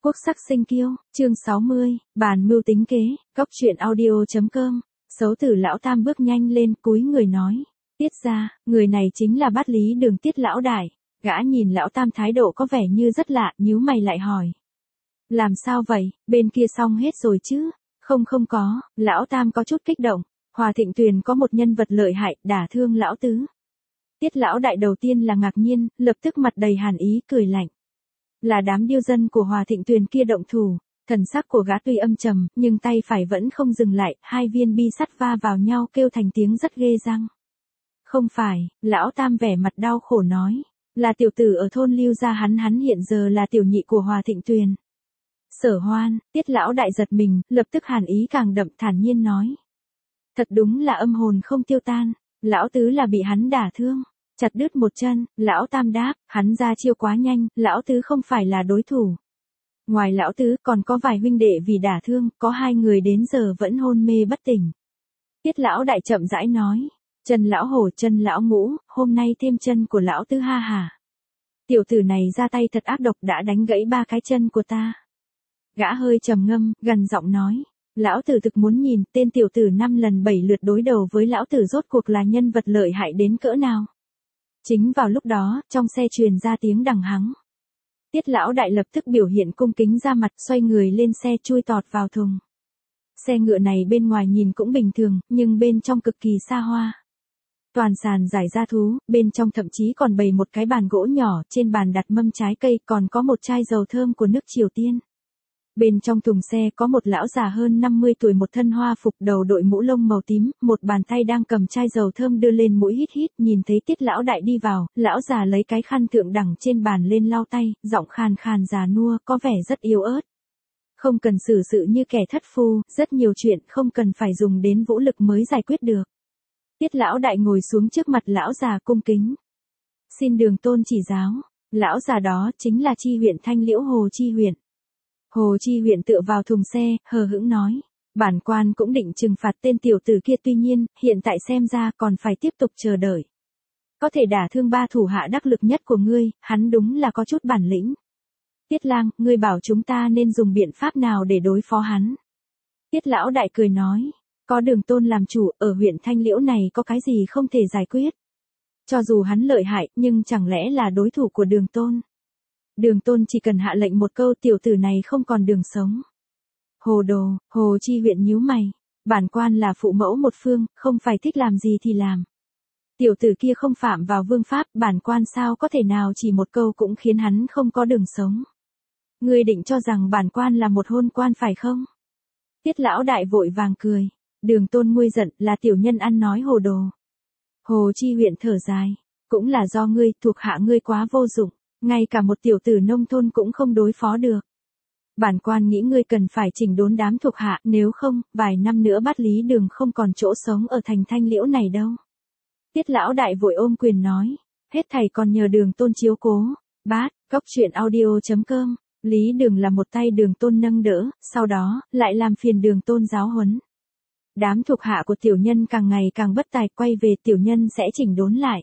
Quốc sắc sinh kiêu, chương 60, bàn mưu tính kế, cóc truyện audio.com, xấu tử lão tam bước nhanh lên cúi người nói. Tiết ra, người này chính là bát lý đường Tiết lão đại. Gã nhìn lão tam thái độ có vẻ như rất lạ, nhíu mày lại hỏi. Làm sao vậy, bên kia xong hết rồi chứ? Không có, lão tam có chút kích động. Hòa Thịnh Tuyền có một nhân vật lợi hại, đả thương lão tứ. Tiết lão đại đầu tiên là ngạc nhiên, lập tức mặt đầy hàn ý cười lạnh. Là đám điêu dân của Hòa Thịnh Tuyền kia động thủ, thần sắc của gã tuy âm trầm, nhưng tay phải vẫn không dừng lại, hai viên bi sắt va vào nhau kêu thành tiếng rất ghê răng. Không phải, lão tam vẻ mặt đau khổ nói, là tiểu tử ở thôn Lưu gia hắn hiện giờ là tiểu nhị của Hòa Thịnh Tuyền. Sở Hoan, Tiết lão đại giật mình, lập tức hàn ý càng đậm thản nhiên nói. Thật đúng là âm hồn không tiêu tan, lão tứ là bị hắn đả thương. Chặt đứt một chân, lão tam đáp, hắn ra chiêu quá nhanh, lão tứ không phải là đối thủ. Ngoài lão tứ còn có vài huynh đệ vì đả thương, có hai người đến giờ vẫn hôn mê bất tỉnh. Tiết lão đại chậm rãi nói, chân lão hổ chân lão ngũ, hôm nay thêm chân của lão tứ ha hả. Tiểu tử này ra tay thật ác độc đã đánh gãy 3 cái chân của ta. Gã hơi trầm ngâm, gần giọng nói. Lão tử thực muốn nhìn tên tiểu tử 5 lần 7 lượt đối đầu với lão tử rốt cuộc là nhân vật lợi hại đến cỡ nào. Chính vào lúc đó, trong xe truyền ra tiếng đằng hắng. Tiết lão đại lập tức biểu hiện cung kính ra mặt, xoay người lên xe chui tọt vào thùng. Xe ngựa này bên ngoài nhìn cũng bình thường, nhưng bên trong cực kỳ xa hoa. Toàn sàn giải da thú, bên trong thậm chí còn bày một cái bàn gỗ nhỏ, trên bàn đặt mâm trái cây, còn có một chai dầu thơm của nước Triều Tiên. Bên trong thùng xe có một lão già hơn 50 tuổi một thân hoa phục đầu đội mũ lông màu tím, một bàn tay đang cầm chai dầu thơm đưa lên mũi hít hít, nhìn thấy Tiết lão đại đi vào, lão già lấy cái khăn thượng đẳng trên bàn lên lau tay, giọng khàn khàn già nua, có vẻ rất yếu ớt. Không cần xử sự như kẻ thất phu, rất nhiều chuyện không cần phải dùng đến vũ lực mới giải quyết được. Tiết lão đại ngồi xuống trước mặt lão già cung kính. Xin đường tôn chỉ giáo, lão già đó chính là Chi huyện Thanh Liễu Hồ Chi huyện. Hồ Chi huyện tựa vào thùng xe, hờ hững nói. Bản quan cũng định trừng phạt tên tiểu tử kia tuy nhiên, hiện tại xem ra còn phải tiếp tục chờ đợi. Có thể đả thương 3 thủ hạ đắc lực nhất của ngươi, hắn đúng là có chút bản lĩnh. Tiết lang, ngươi bảo chúng ta nên dùng biện pháp nào để đối phó hắn. Tiết lão đại cười nói. Có đường tôn làm chủ, ở huyện Thanh Liễu này có cái gì không thể giải quyết. Cho dù hắn lợi hại, nhưng chẳng lẽ là đối thủ của đường tôn. Đường tôn chỉ cần hạ lệnh một câu tiểu tử này không còn đường sống. Hồ đồ, Hồ Chi huyện nhíu mày. Bản quan là phụ mẫu một phương, không phải thích làm gì thì làm. Tiểu tử kia không phạm vào vương pháp, bản quan sao có thể nào chỉ một câu cũng khiến hắn không có đường sống. Ngươi định cho rằng bản quan là một hôn quan phải không? Tiết lão đại vội vàng cười. Đường tôn nguôi giận là tiểu nhân ăn nói hồ đồ. Hồ Chi huyện thở dài. Cũng là do ngươi, thuộc hạ ngươi quá vô dụng. Ngay cả một tiểu tử nông thôn cũng không đối phó được. Bản quan nghĩ ngươi cần phải chỉnh đốn đám thuộc hạ, nếu không, vài năm nữa bát lý đường không còn chỗ sống ở thành Thanh Liễu này đâu. Tiết lão đại vội ôm quyền nói, hết thảy còn nhờ đường tôn chiếu cố. Bát, cóc truyện audio.com, Lý Đường là một tay đường tôn nâng đỡ, sau đó, lại làm phiền đường tôn giáo huấn. Đám thuộc hạ của tiểu nhân càng ngày càng bất tài, quay về tiểu nhân sẽ chỉnh đốn lại.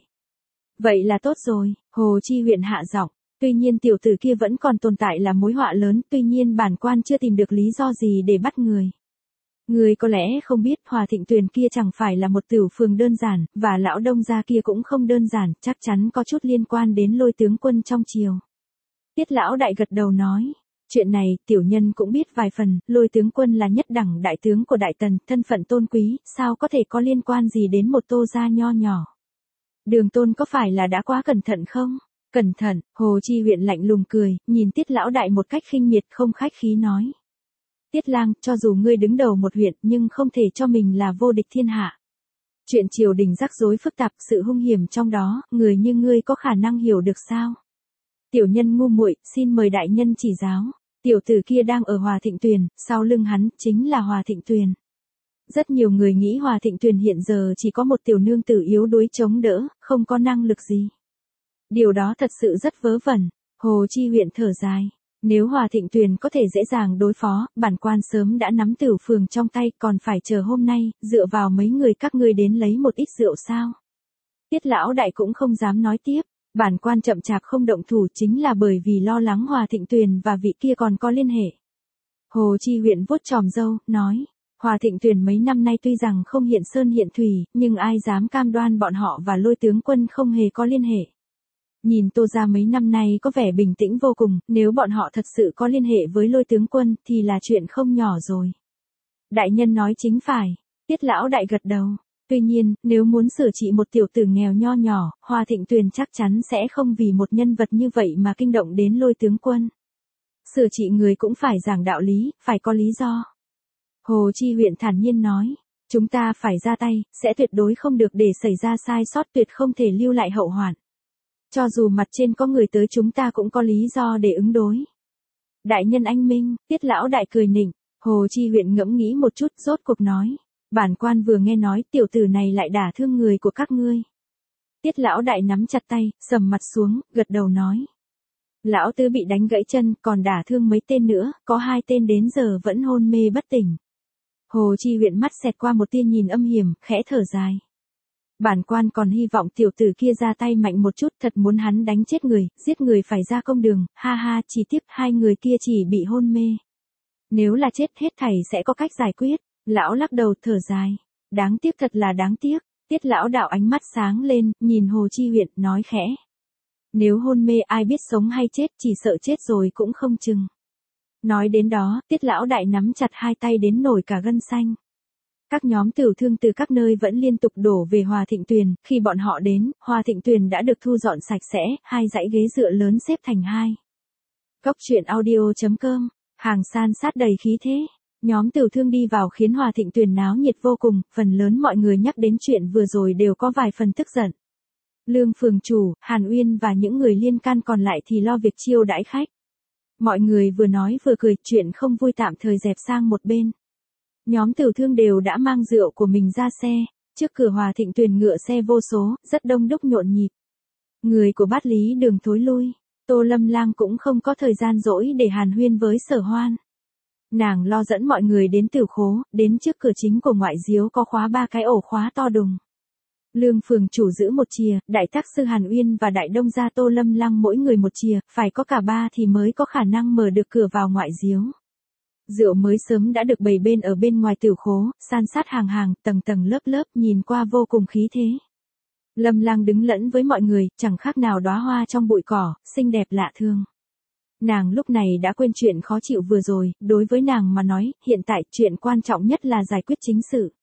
Vậy là tốt rồi, Hồ Chi huyện hạ giọng. Tuy nhiên tiểu tử kia vẫn còn tồn tại là mối họa lớn, tuy nhiên bản quan chưa tìm được lý do gì để bắt người. Người có lẽ không biết Hòa Thịnh Tuyền kia chẳng phải là một tiểu phường đơn giản, và lão đông gia kia cũng không đơn giản, chắc chắn có chút liên quan đến Lôi tướng quân trong triều. Tiết lão đại gật đầu nói. Chuyện này, tiểu nhân cũng biết vài phần, Lôi tướng quân là nhất đẳng đại tướng của Đại Tần, thân phận tôn quý, sao có thể có liên quan gì đến một Tô gia nho nhỏ. Đường tôn có phải là đã quá cẩn thận không? Cẩn thận, Hồ Chi huyện lạnh lùng cười, nhìn Tiết lão đại một cách khinh miệt không khách khí nói. Tiết lang, cho dù ngươi đứng đầu một huyện nhưng không thể cho mình là vô địch thiên hạ. Chuyện triều đình rắc rối phức tạp, sự hung hiểm trong đó, người như ngươi có khả năng hiểu được sao? Tiểu nhân ngu muội, xin mời đại nhân chỉ giáo. Tiểu tử kia đang ở Hòa Thịnh Tuyền, sau lưng hắn chính là Hòa Thịnh Tuyền. Rất nhiều người nghĩ Hòa Thịnh Tuyền hiện giờ chỉ có một tiểu nương tử yếu đuối chống đỡ, không có năng lực gì. Điều đó thật sự rất vớ vẩn. Hồ Chi huyện thở dài. Nếu Hòa Thịnh Tuyền có thể dễ dàng đối phó, bản quan sớm đã nắm Tửu phường trong tay, còn phải chờ hôm nay, dựa vào mấy người các ngươi đến lấy một ít rượu sao? Tiết lão đại cũng không dám nói tiếp. Bản quan chậm chạp không động thủ chính là bởi vì lo lắng Hòa Thịnh Tuyền và vị kia còn có liên hệ. Hồ Chi Huyện vuốt chòm râu, nói, Hòa Thịnh Tuyền mấy năm nay tuy rằng không hiện sơn hiện thủy, nhưng ai dám cam đoan bọn họ và Lôi tướng quân không hề có liên hệ. Nhìn Tô gia mấy năm nay có vẻ bình tĩnh vô cùng, nếu bọn họ thật sự có liên hệ với Lôi tướng quân thì là chuyện không nhỏ rồi. Đại nhân nói chính phải, Tiết lão đại gật đầu. Tuy nhiên, nếu muốn sửa trị một tiểu tử nghèo nho nhỏ, Hòa Thịnh Tuyền chắc chắn sẽ không vì một nhân vật như vậy mà kinh động đến Lôi tướng quân. Sửa trị người cũng phải giảng đạo lý, phải có lý do. Hồ Chi Huyện thản nhiên nói, chúng ta phải ra tay, sẽ tuyệt đối không được để xảy ra sai sót, tuyệt không thể lưu lại hậu hoạn. Cho dù mặt trên có người tới chúng ta cũng có lý do để ứng đối. Đại nhân anh minh, Tiết lão đại cười nịnh. Hồ Chi Huyện ngẫm nghĩ một chút, rốt cuộc nói, bản quan vừa nghe nói tiểu tử này lại đả thương người của các ngươi. Tiết lão đại nắm chặt tay, sầm mặt xuống, gật đầu nói. Lão tứ bị đánh gãy chân, còn đả thương mấy tên nữa, có 2 tên đến giờ vẫn hôn mê bất tỉnh. Hồ Chi Huyện mắt xẹt qua một tia nhìn âm hiểm, khẽ thở dài. Bản quan còn hy vọng tiểu tử kia ra tay mạnh một chút, thật muốn hắn đánh chết người, giết người phải ra công đường, ha ha, chỉ tiếc 2 người kia chỉ bị hôn mê. Nếu là chết hết thảy sẽ có cách giải quyết. Lão lắc đầu thở dài. Đáng tiếc, thật là đáng tiếc. Tiết lão đạo ánh mắt sáng lên, nhìn Hồ Chi Huyện, nói khẽ. Nếu hôn mê ai biết sống hay chết, chỉ sợ chết rồi cũng không chừng. Nói đến đó, Tiết lão đại nắm chặt 2 tay đến nổi cả gân xanh. Các nhóm tửu thương từ các nơi vẫn liên tục đổ về Hòa Thịnh Tuyền, khi bọn họ đến, Hòa Thịnh Tuyền đã được thu dọn sạch sẽ, 2 dãy ghế dựa lớn xếp thành 2. Cốc truyện audio.com, hàng san sát đầy khí thế. Nhóm tửu thương đi vào khiến Hòa Thịnh Tuyền náo nhiệt vô cùng, phần lớn mọi người nhắc đến chuyện vừa rồi đều có vài phần tức giận. Lương phường chủ, Hàn Uyên và những người liên can còn lại thì lo việc chiêu đãi khách. Mọi người vừa nói vừa cười, chuyện không vui tạm thời dẹp sang một bên. Nhóm tửu thương đều đã mang rượu của mình ra xe, trước cửa Hòa Thịnh Tuyền ngựa xe vô số, rất đông đúc nhộn nhịp. Người của Bát Lý Đường thối lui, Tô Lâm Lang cũng không có thời gian rỗi để hàn huyên với Sở Hoan. Nàng lo dẫn mọi người đến Tử Khố, đến trước cửa chính của ngoại diếu có khóa 3 cái ổ khóa to đùng. Lương phường chủ giữ một chìa, đại tác sư Hàn Uyên và đại đông gia Tô Lâm Lang mỗi người một chìa, phải có cả 3 thì mới có khả năng mở được cửa vào ngoại diếu. Rượu mới sớm đã được bày bên ở bên ngoài Tử Khố, san sát hàng hàng, tầng tầng lớp lớp, nhìn qua vô cùng khí thế. Lâm Lang đứng lẫn với mọi người, chẳng khác nào đóa hoa trong bụi cỏ, xinh đẹp lạ thường. Nàng lúc này đã quên chuyện khó chịu vừa rồi, đối với nàng mà nói, hiện tại chuyện quan trọng nhất là giải quyết chính sự.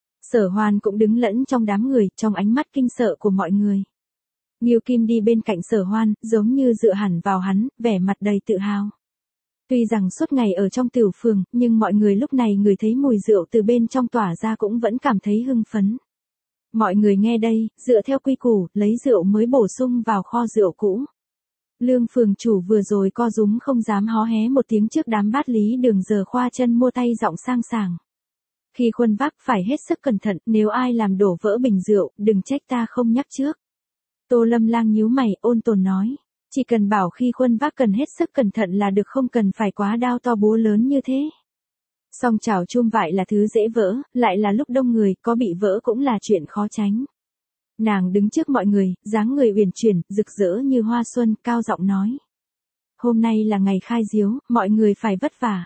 Sở Hoan cũng đứng lẫn trong đám người, trong ánh mắt kinh sợ của mọi người. Nghiêu Kim đi bên cạnh Sở Hoan, giống như dựa hẳn vào hắn, vẻ mặt đầy tự hào. Tuy rằng suốt ngày ở trong tiểu phường, nhưng mọi người lúc này ngửi thấy mùi rượu từ bên trong tỏa ra cũng vẫn cảm thấy hưng phấn. Mọi người nghe đây, dựa theo quy củ, lấy rượu mới bổ sung vào kho rượu cũ. Lương phường chủ vừa rồi co rúm không dám hó hé một tiếng trước đám Bát Lý Đường, giờ khoa chân mua tay giọng sang sảng. Khi khuân vác phải hết sức cẩn thận, nếu ai làm đổ vỡ bình rượu, đừng trách ta không nhắc trước. Tô Lâm Lang nhíu mày, ôn tồn nói. Chỉ cần bảo khi khuân vác cần hết sức cẩn thận là được, không cần phải quá đao to búa lớn như thế. Song chảo chum vại là thứ dễ vỡ, lại là lúc đông người, có bị vỡ cũng là chuyện khó tránh. Nàng đứng trước mọi người, dáng người uyển chuyển, rực rỡ như hoa xuân, cao giọng nói. Hôm nay là ngày khai diếu, mọi người phải vất vả.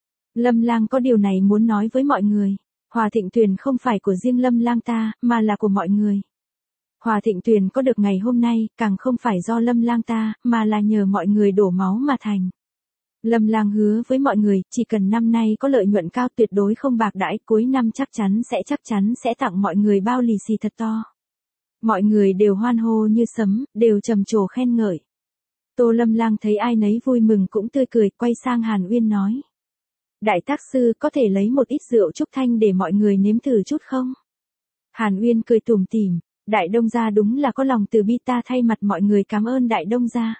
Lâm Lang có điều này muốn nói với mọi người. Hòa Thịnh Tuyền không phải của riêng Lâm Lang ta, mà là của mọi người. Hòa Thịnh Tuyền có được ngày hôm nay, càng không phải do Lâm Lang ta, mà là nhờ mọi người đổ máu mà thành. Lâm Lang hứa với mọi người, chỉ cần năm nay có lợi nhuận cao tuyệt đối không bạc đãi, cuối năm chắc chắn sẽ tặng mọi người bao lì xì thật to. Mọi người đều hoan hô như sấm, đều trầm trồ khen ngợi. Tô Lâm Lang thấy ai nấy vui mừng cũng tươi cười, quay sang Hàn Uyên nói. Đại tác sư có thể lấy một ít rượu trúc thanh để mọi người nếm thử chút không? Hàn Uyên cười tủm tỉm, Đại đông gia đúng là có lòng từ bi, ta thay mặt mọi người cảm ơn đại đông gia.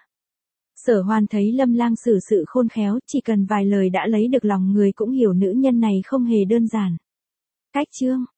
Sở Hoan thấy Lâm Lang xử sự khôn khéo, chỉ cần vài lời đã lấy được lòng người, cũng hiểu nữ nhân này không hề đơn giản. Cách chương